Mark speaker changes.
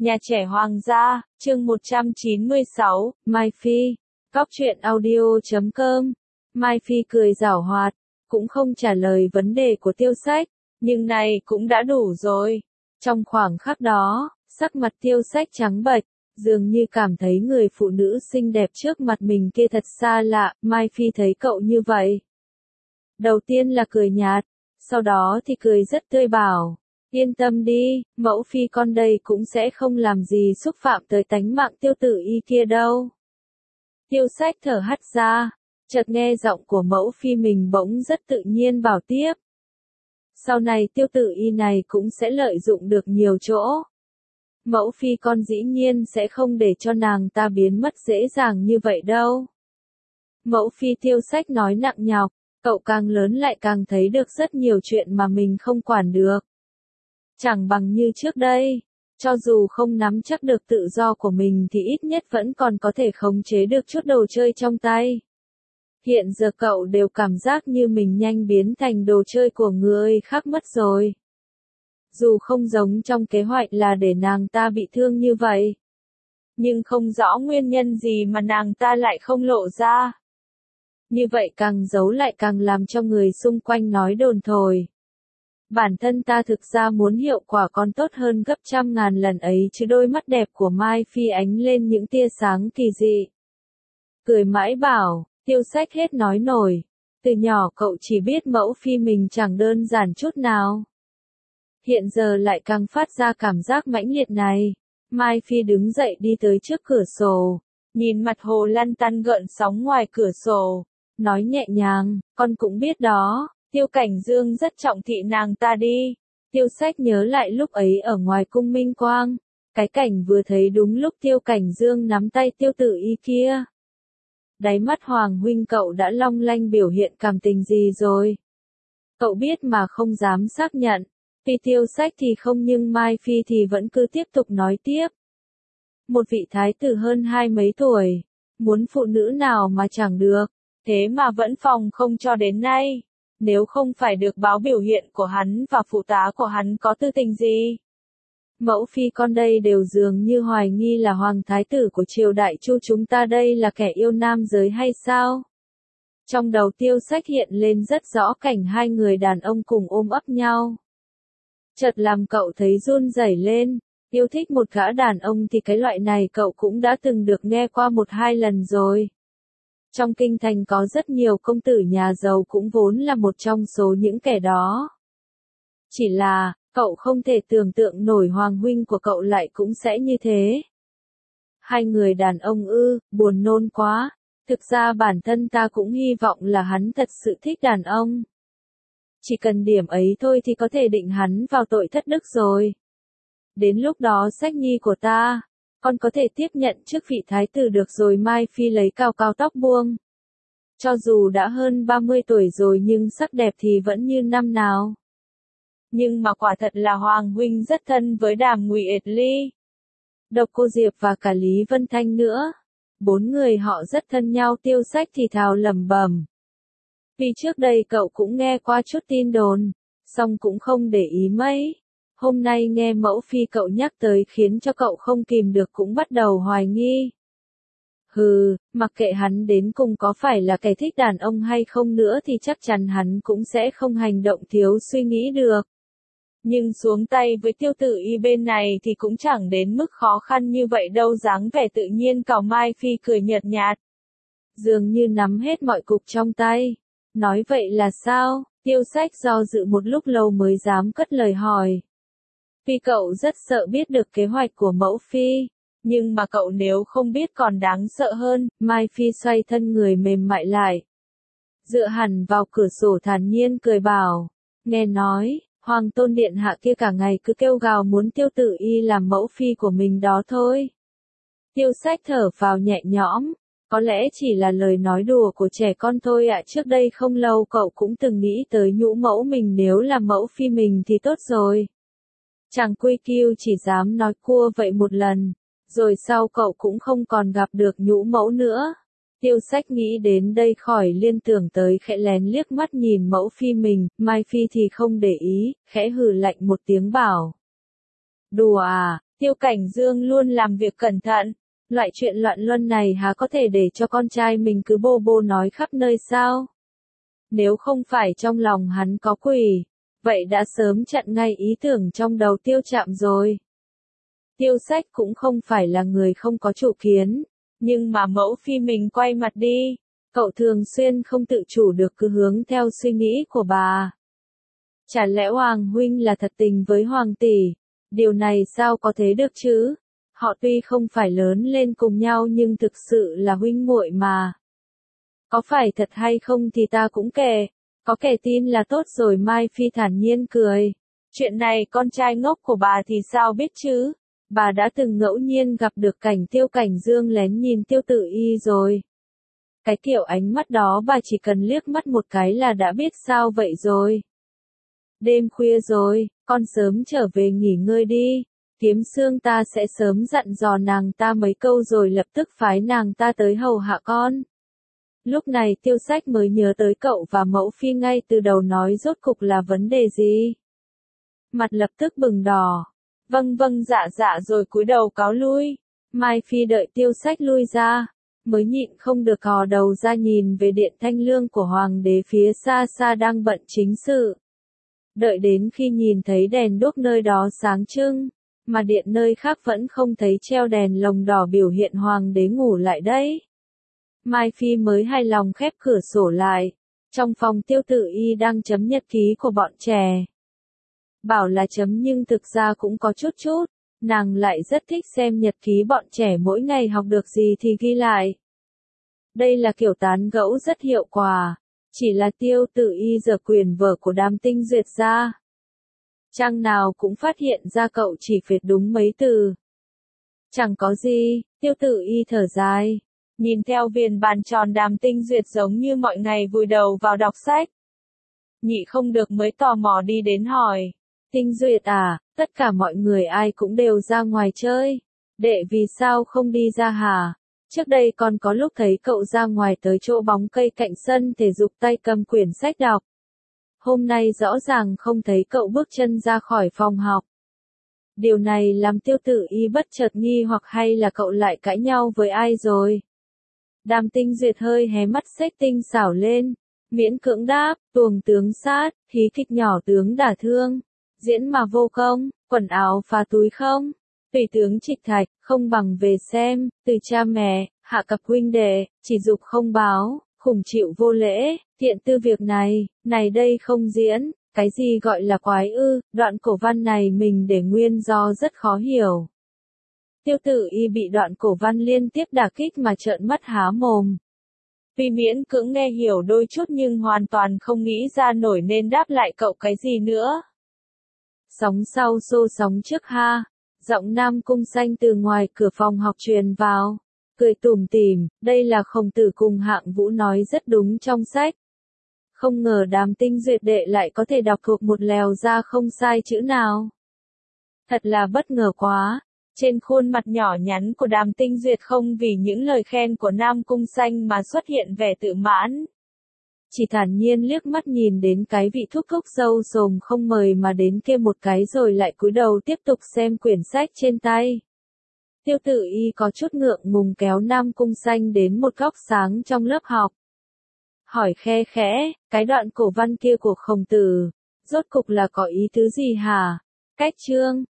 Speaker 1: Nhà trẻ Hoàng gia, chương 196, Mai Phi, Cóc truyện audio.com. Mai Phi cười giảo hoạt, cũng không trả lời vấn đề của Tiêu Sách, nhưng này cũng đã đủ rồi. Trong khoảng khắc đó, sắc mặt Tiêu Sách trắng bệch, dường như cảm thấy người phụ nữ xinh đẹp trước mặt mình kia thật xa lạ. Mai Phi thấy cậu như vậy. Đầu tiên là cười nhạt, sau đó thì cười rất tươi bảo. Yên tâm đi, mẫu phi con đây cũng sẽ không làm gì xúc phạm tới tánh mạng Tiêu Tử Y kia đâu. Tiêu Sách thở hắt ra, chợt nghe giọng của mẫu phi mình bỗng rất tự nhiên bảo tiếp. Sau này Tiêu Tử Y này cũng sẽ lợi dụng được nhiều chỗ. Mẫu phi con dĩ nhiên sẽ không để cho nàng ta biến mất dễ dàng như vậy đâu. Mẫu phi Tiêu Sách nói nặng nhọc, cậu càng lớn lại càng thấy được rất nhiều chuyện mà mình không quản được. Chẳng bằng như trước đây, cho dù không nắm chắc được tự do của mình thì ít nhất vẫn còn có thể khống chế được chút đồ chơi trong tay. Hiện giờ cậu đều cảm giác như mình nhanh biến thành đồ chơi của người khác mất rồi. Dù không giống trong kế hoạch là để nàng ta bị thương như vậy, nhưng không rõ nguyên nhân gì mà nàng ta lại không lộ ra. Như vậy càng giấu lại càng làm cho người xung quanh nói đồn thổi. Bản thân ta thực ra muốn hiệu quả còn tốt hơn gấp trăm ngàn lần ấy chứ. Đôi mắt đẹp của Mai Phi ánh lên những tia sáng kỳ dị. Cười mãi bảo, Tiêu Sách hết nói nổi. Từ nhỏ cậu chỉ biết mẫu phi mình chẳng đơn giản chút nào. Hiện giờ lại càng phát ra cảm giác mãnh liệt này. Mai Phi đứng dậy đi tới trước cửa sổ, nhìn mặt hồ lăn tăn gợn sóng ngoài cửa sổ, nói nhẹ nhàng, con cũng biết đó. Tiêu Cảnh Dương rất trọng thị nàng ta đi. Tiêu Sách nhớ lại lúc ấy ở ngoài cung Minh Quang. Cái cảnh vừa thấy đúng lúc Tiêu Cảnh Dương nắm tay Tiêu Tử Y kia. Đáy mắt Hoàng huynh cậu đã long lanh biểu hiện cảm tình gì rồi? Cậu biết mà không dám xác nhận. Vì Tiêu Sách thì không nhưng Mai Phi thì vẫn cứ tiếp tục nói tiếp. Một vị thái tử hơn hai mấy tuổi. Muốn phụ nữ nào mà chẳng được. Thế mà vẫn phòng không cho đến nay. Nếu không phải được báo biểu hiện của hắn và phụ tá của hắn có tư tình gì. Mẫu phi con đây đều dường như hoài nghi là hoàng thái tử của triều đại Chu chúng ta đây là kẻ yêu nam giới hay sao? Trong đầu Tiêu Sách hiện lên rất rõ cảnh hai người đàn ông cùng ôm ấp nhau. Chợt làm cậu thấy run rẩy lên, yêu thích một gã đàn ông thì cái loại này cậu cũng đã từng được nghe qua một hai lần rồi. Trong kinh thành có rất nhiều công tử nhà giàu cũng vốn là một trong số những kẻ đó. Chỉ là, cậu không thể tưởng tượng nổi hoàng huynh của cậu lại cũng sẽ như thế. Hai người đàn ông buồn nôn quá. Thực ra bản thân ta cũng hy vọng là hắn thật sự thích đàn ông. Chỉ cần điểm ấy thôi thì có thể định hắn vào tội thất đức rồi. Đến lúc đó Sách nhi của ta, con có thể tiếp nhận chức vị thái tử được rồi. Mai Phi lấy cao cao tóc buông. Cho dù đã hơn 30 tuổi rồi nhưng sắc đẹp thì vẫn như năm nào. Nhưng mà quả thật là Hoàng huynh rất thân với Đàm Ngụy Yệt Ly, Độc Cô Diệp và cả Lý Vân Thanh nữa. Bốn người họ rất thân nhau. Tiêu Sách thì thào lẩm bẩm. Vì trước đây cậu cũng nghe qua chút tin đồn, song cũng không để ý mấy. Hôm nay nghe mẫu phi cậu nhắc tới khiến cho cậu không kìm được cũng bắt đầu hoài nghi. Mặc kệ hắn đến cùng có phải là kẻ thích đàn ông hay không nữa thì chắc chắn hắn cũng sẽ không hành động thiếu suy nghĩ được. Nhưng xuống tay với Tiêu Tử Y bên này thì cũng chẳng đến mức khó khăn như vậy đâu. Dáng vẻ tự nhiên cào Mai Phi cười nhợt nhạt, dường như nắm hết mọi cục trong tay. Nói vậy là sao? Tiêu Sách do dự một lúc lâu mới dám cất lời hỏi. Vì cậu rất sợ biết được kế hoạch của mẫu phi. Nhưng mà cậu nếu không biết còn đáng sợ hơn. Mai Phi xoay thân người mềm mại lại, dựa hẳn vào cửa sổ thản nhiên cười bảo. Nghe nói, Hoàng tôn điện hạ kia cả ngày cứ kêu gào muốn Tiêu Tử Y làm mẫu phi của mình đó thôi. Tiêu Sách thở phào nhẹ nhõm. Có lẽ chỉ là lời nói đùa của trẻ con thôi ạ. Trước đây không lâu cậu cũng từng nghĩ tới nhũ mẫu mình nếu là mẫu phi mình thì tốt rồi. Chàng Quy Kiêu chỉ dám nói cua vậy một lần, rồi sau cậu cũng không còn gặp được nhũ mẫu nữa. Tiêu Sách nghĩ đến đây khỏi liên tưởng tới khẽ lén liếc mắt nhìn mẫu phi mình. Mai Phi thì không để ý, khẽ hừ lạnh một tiếng bảo. Đùa à? Tiêu Cảnh Dương luôn làm việc cẩn thận, loại chuyện loạn luân này há có thể để cho con trai mình cứ bô bô nói khắp nơi sao? Nếu không phải trong lòng hắn có quỷ, vậy đã sớm chặn ngay ý tưởng trong đầu Tiêu Trạm rồi. Tiêu Sách cũng không phải là người không có chủ kiến, nhưng mà mẫu phi mình quay mặt đi, cậu thường xuyên không tự chủ được cứ hướng theo suy nghĩ của bà. Chả lẽ Hoàng huynh là thật tình với Hoàng tỷ? Điều này sao có thể được chứ? Họ tuy không phải lớn lên cùng nhau nhưng thực sự là huynh muội mà. Có phải thật hay không thì ta cũng kể, có kẻ tin là tốt rồi. Mai Phi thản nhiên cười. Chuyện này con trai ngốc của bà thì sao biết chứ? Bà đã từng ngẫu nhiên gặp được cảnh Tiêu Cảnh Dương lén nhìn Tiêu Tự Y rồi. Cái kiểu ánh mắt đó bà chỉ cần liếc mắt một cái là đã biết sao vậy rồi. Đêm khuya rồi, con sớm trở về nghỉ ngơi đi. Kiếm Xương ta sẽ sớm dặn dò nàng ta mấy câu rồi lập tức phái nàng ta tới hầu hạ con. Lúc này Tiêu Sách mới nhớ tới cậu và mẫu phi ngay từ đầu nói rốt cục là vấn đề gì. Mặt lập tức bừng đỏ. Vâng vâng dạ dạ rồi cúi đầu cáo lui. Mai Phi đợi Tiêu Sách lui ra, mới nhịn không được cò đầu ra nhìn về điện thanh lương của hoàng đế phía xa xa đang bận chính sự. Đợi đến khi nhìn thấy đèn đuốc nơi đó sáng trưng, mà điện nơi khác vẫn không thấy treo đèn lồng đỏ biểu hiện hoàng đế ngủ lại đấy. Mai Phi mới hài lòng khép cửa sổ lại. Trong phòng Tiêu Tự Y đang chấm nhật ký của bọn trẻ. Bảo là chấm nhưng thực ra cũng có chút chút, nàng lại rất thích xem nhật ký bọn trẻ mỗi ngày học được gì thì ghi lại. Đây là kiểu tán gẫu rất hiệu quả, chỉ là Tiêu Tự Y giở quyển vở của Đàm Tinh Duyệt ra. Trang nào cũng phát hiện ra cậu chỉ phết đúng mấy từ. Chẳng có gì, Tiêu Tự Y thở dài. Nhìn theo viền bàn tròn Đàm Tinh Duyệt giống như mọi ngày vùi đầu vào đọc sách. Nhị không được mới tò mò đi đến hỏi. Tinh Duyệt à, tất cả mọi người ai cũng đều ra ngoài chơi. Đệ vì sao không đi ra hả? Trước đây còn có lúc thấy cậu ra ngoài tới chỗ bóng cây cạnh sân thể dục tay cầm quyển sách đọc. Hôm nay rõ ràng không thấy cậu bước chân ra khỏi phòng học. Điều này làm Tiêu Tự Y bất chợt nghi hoặc hay là cậu lại cãi nhau với ai rồi. Đàm Tinh Duyệt hơi hé mắt xếch tinh xảo lên, miễn cưỡng đáp, tuồng tướng sát, hí kịch nhỏ tướng đả thương, diễn mà vô công, quần áo phá túi không, tùy tướng trịch thạch, không bằng về xem, từ cha mẹ, hạ cặp huynh đệ, chỉ dục không báo, khủng chịu vô lễ, thiện tư việc này đây không diễn, cái gì gọi là quái ư, đoạn cổ văn này mình để nguyên do rất khó hiểu. Tiêu Tự Y bị đoạn cổ văn liên tiếp đả kích mà trợn mắt há mồm. Tuy miễn cưỡng nghe hiểu đôi chút nhưng hoàn toàn không nghĩ ra nổi nên đáp lại cậu cái gì nữa. Sóng sau xô sóng trước ha, giọng Nam Cung Xanh từ ngoài cửa phòng học truyền vào, cười tủm tỉm, đây là Khổng Tử cùng Hạng Vũ nói rất đúng trong sách. Không ngờ Đàm Tinh Duyệt đệ lại có thể đọc thuộc một lèo ra không sai chữ nào. Thật là bất ngờ quá. Trên khuôn mặt nhỏ nhắn của Đàm Tinh Duyệt không vì những lời khen của Nam Cung Xanh mà xuất hiện vẻ tự mãn. Chỉ thản nhiên liếc mắt nhìn đến cái vị thúc thúc râu rồm không mời mà đến kia một cái rồi lại cúi đầu tiếp tục xem quyển sách trên tay. Tiêu Tự Y có chút ngượng ngùng kéo Nam Cung Xanh đến một góc sáng trong lớp học. Hỏi khe khẽ, cái đoạn cổ văn kia của Khổng Tử, rốt cục là có ý tứ gì hả? Cách chương